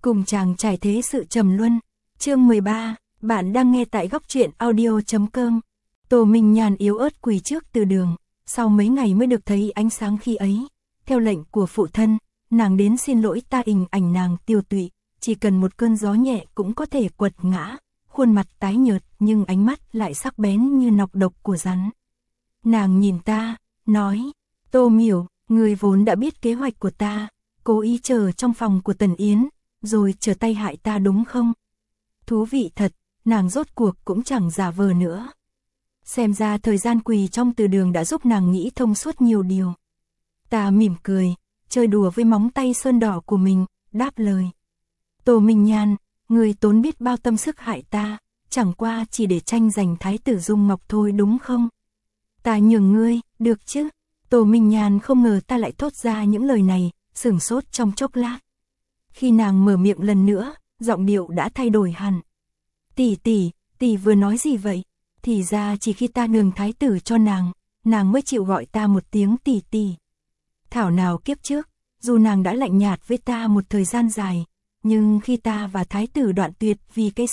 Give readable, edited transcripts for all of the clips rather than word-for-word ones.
cùng chàng trải thế sự trầm luân. Chương 13, bạn đang nghe tại góc truyện audio.com. Tô Minh Nhan yếu ớt quỳ trước từ đường, sau mấy ngày mới được thấy ánh sáng khi ấy. Theo lệnh của phụ thân, nàng đến xin lỗi ta. Hình ảnh nàng tiêu tụy, chỉ cần một cơn gió nhẹ cũng có thể quật ngã, khuôn mặt tái nhợt nhưng ánh mắt lại sắc bén như nọc độc của rắn. Nàng nhìn ta, nói, Tô Miểu, người vốn đã biết kế hoạch của ta, cố ý chờ trong phòng của Tần Yến, rồi trở tay hại ta đúng không? Thú vị thật, nàng rốt cuộc cũng chẳng giả vờ nữa. Xem ra thời gian quỳ trong từ đường đã giúp nàng nghĩ thông suốt nhiều điều. Ta mỉm cười, chơi đùa với móng tay sơn đỏ của mình, đáp lời. Tô Minh Nhan, người tốn biết bao tâm sức hại ta, chẳng qua chỉ để tranh giành thái tử Dung Ngọc thôi đúng không? Ta nhường ngươi, được chứ? Tô Minh Nhan không ngờ ta lại thốt ra những lời này, sửng sốt trong chốc lát. Khi nàng mở miệng lần nữa, giọng điệu đã thay đổi hẳn. Tỷ vừa nói gì vậy? Thì ra chỉ khi ta nhường thái tử cho nàng mới chịu gọi ta một tiếng tỷ. Thảo nào kiếp trước, dù nàng đã lạnh nhạt với ta một thời gian dài, nhưng khi ta và thái tử đoạn tuyệt vì cái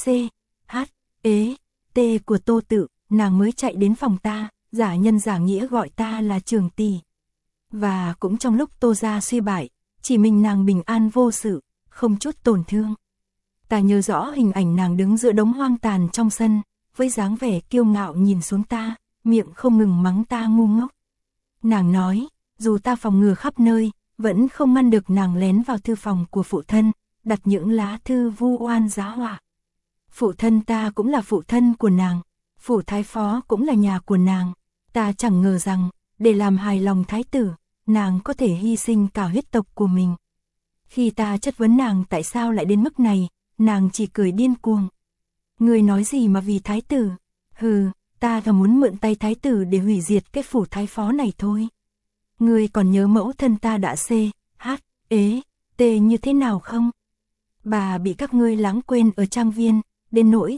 T của Tô Tự, nàng mới chạy đến phòng ta, giả nhân giả nghĩa gọi ta là Trường tỷ. Và cũng trong lúc Tô gia suy bại, chỉ mình nàng bình an vô sự, không chút tổn thương. Ta nhớ rõ hình ảnh nàng đứng giữa đống hoang tàn trong sân, với dáng vẻ kiêu ngạo nhìn xuống ta, miệng không ngừng mắng ta ngu ngốc. Nàng nói, dù ta phòng ngừa khắp nơi, vẫn không ngăn được nàng lén vào thư phòng của phụ thân, đặt những lá thư vu oan giá họa. Phụ thân ta cũng là phụ thân của nàng, phủ thái phó cũng là nhà của nàng. Ta chẳng ngờ rằng, để làm hài lòng thái tử, nàng có thể hy sinh cả huyết tộc của mình. Khi ta chất vấn nàng tại sao lại đến mức này, nàng chỉ cười điên cuồng. Ngươi nói gì mà vì thái tử? Hừ, ta thà muốn mượn tay thái tử để hủy diệt cái phủ thái phó này thôi. Ngươi còn nhớ mẫu thân ta đã như thế nào không? Bà bị các ngươi lãng quên ở trang viên, đến nỗi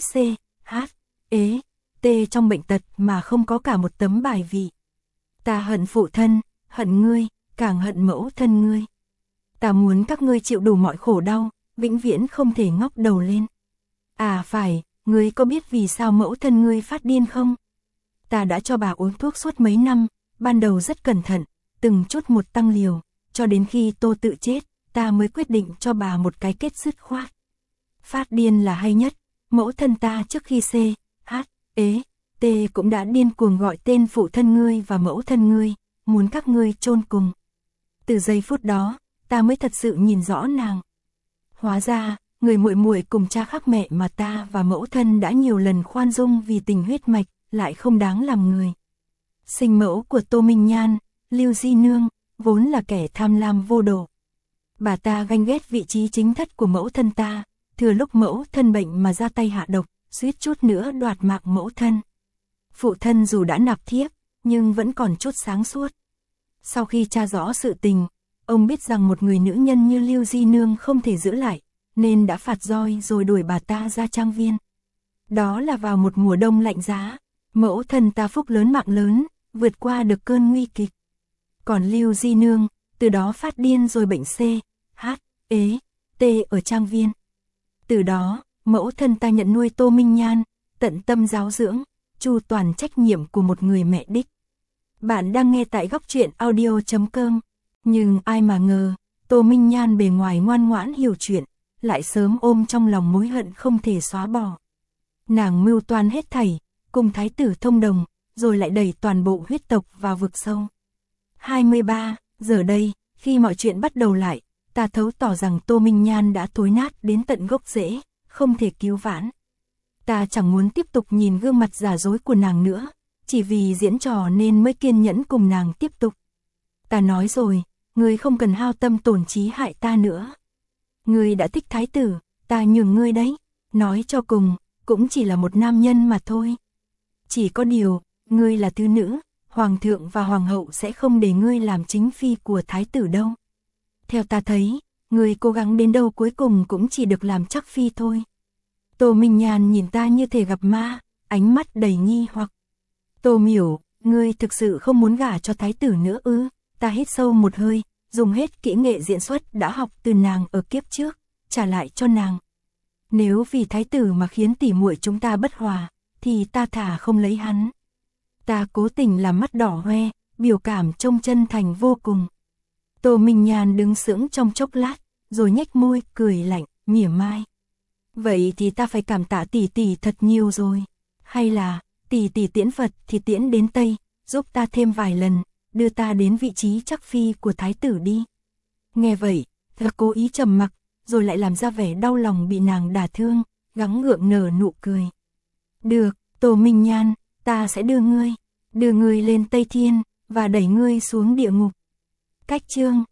trong bệnh tật mà không có cả một tấm bài vị. Ta hận phụ thân, hận ngươi, càng hận mẫu thân ngươi. Ta muốn các ngươi chịu đủ mọi khổ đau, vĩnh viễn không thể ngóc đầu lên. À phải, ngươi có biết vì sao mẫu thân ngươi phát điên không? Ta đã cho bà uống thuốc suốt mấy năm, ban đầu rất cẩn thận, từng chút một tăng liều, cho đến khi Tô Tự chết, ta mới quyết định cho bà một cái kết dứt khoát. Phát điên là hay nhất, mẫu thân ta trước khi cũng đã điên cuồng gọi tên phụ thân ngươi và mẫu thân ngươi, muốn các ngươi chôn cùng. Từ giây phút đó, ta mới thật sự nhìn rõ nàng. Hóa ra, người muội muội cùng cha khác mẹ mà ta và mẫu thân đã nhiều lần khoan dung vì tình huyết mạch, lại không đáng làm người. Sinh mẫu của Tô Minh Nhan, Lưu Di Nương, vốn là kẻ tham lam vô độ. Bà ta ganh ghét vị trí chính thất của mẫu thân ta, thừa lúc mẫu thân bệnh mà ra tay hạ độc, suýt chút nữa đoạt mạng mẫu thân. Phụ thân dù đã nạp thiếp, nhưng vẫn còn chút sáng suốt. Sau khi tra rõ sự tình, ông biết rằng một người nữ nhân như Lưu Di Nương không thể giữ lại, nên đã phạt roi rồi đuổi bà ta ra trang viên. Đó là vào một mùa đông lạnh giá, mẫu thân ta phúc lớn mạng lớn, vượt qua được cơn nguy kịch. Còn Lưu Di Nương, từ đó phát điên rồi bệnh ở trang viên. Từ đó, mẫu thân ta nhận nuôi Tô Minh Nhan, tận tâm giáo dưỡng, chu toàn trách nhiệm của một người mẹ đích. Bạn đang nghe tại góc truyện audio.com. Nhưng ai mà ngờ, Tô Minh Nhan bề ngoài ngoan ngoãn hiểu chuyện, lại sớm ôm trong lòng mối hận không thể xóa bỏ. Nàng mưu toan hết thảy, cùng thái tử thông đồng, rồi lại đẩy toàn bộ huyết tộc vào vực sâu. 23. Giờ đây, khi mọi chuyện bắt đầu lại, ta thấu tỏ rằng Tô Minh Nhan đã thối nát đến tận gốc rễ, không thể cứu vãn. Ta chẳng muốn tiếp tục nhìn gương mặt giả dối của nàng nữa, chỉ vì diễn trò nên mới kiên nhẫn cùng nàng tiếp tục. Ta nói rồi, ngươi không cần hao tâm tổn trí hại ta nữa. Ngươi đã thích thái tử, ta nhường ngươi đấy, nói cho cùng, cũng chỉ là một nam nhân mà thôi. Chỉ có điều, ngươi là thứ nữ, hoàng thượng và hoàng hậu sẽ không để ngươi làm chính phi của thái tử đâu. Theo ta thấy, ngươi cố gắng đến đâu cuối cùng cũng chỉ được làm chắc phi thôi. Tô Minh Nhan nhìn ta như thể gặp ma, ánh mắt đầy nghi hoặc. Tô Miểu, ngươi thực sự không muốn gả cho thái tử nữa ư? Ta hít sâu một hơi, dùng hết kỹ nghệ diễn xuất đã học từ nàng ở kiếp trước, trả lại cho nàng. Nếu vì thái tử mà khiến tỷ muội chúng ta bất hòa, thì ta thà không lấy hắn. Ta cố tình làm mắt đỏ hoe, biểu cảm trông chân thành vô cùng. Tô Minh Nhan đứng sững trong chốc lát, rồi nhếch môi, cười lạnh, mỉa mai. Vậy thì ta phải cảm tạ tỷ tỷ thật nhiều rồi. Hay là, tỷ tỷ tiễn Phật thì tiễn đến Tây, giúp ta thêm vài lần, đưa ta đến vị trí chắc phi của thái tử đi. Nghe vậy, ta cố ý trầm mặc, rồi lại làm ra vẻ đau lòng bị nàng đả thương, gắng gượng nở nụ cười. Được, Tô Minh Nhan, ta sẽ đưa ngươi lên Tây Thiên, và đẩy ngươi xuống địa ngục. Cách chương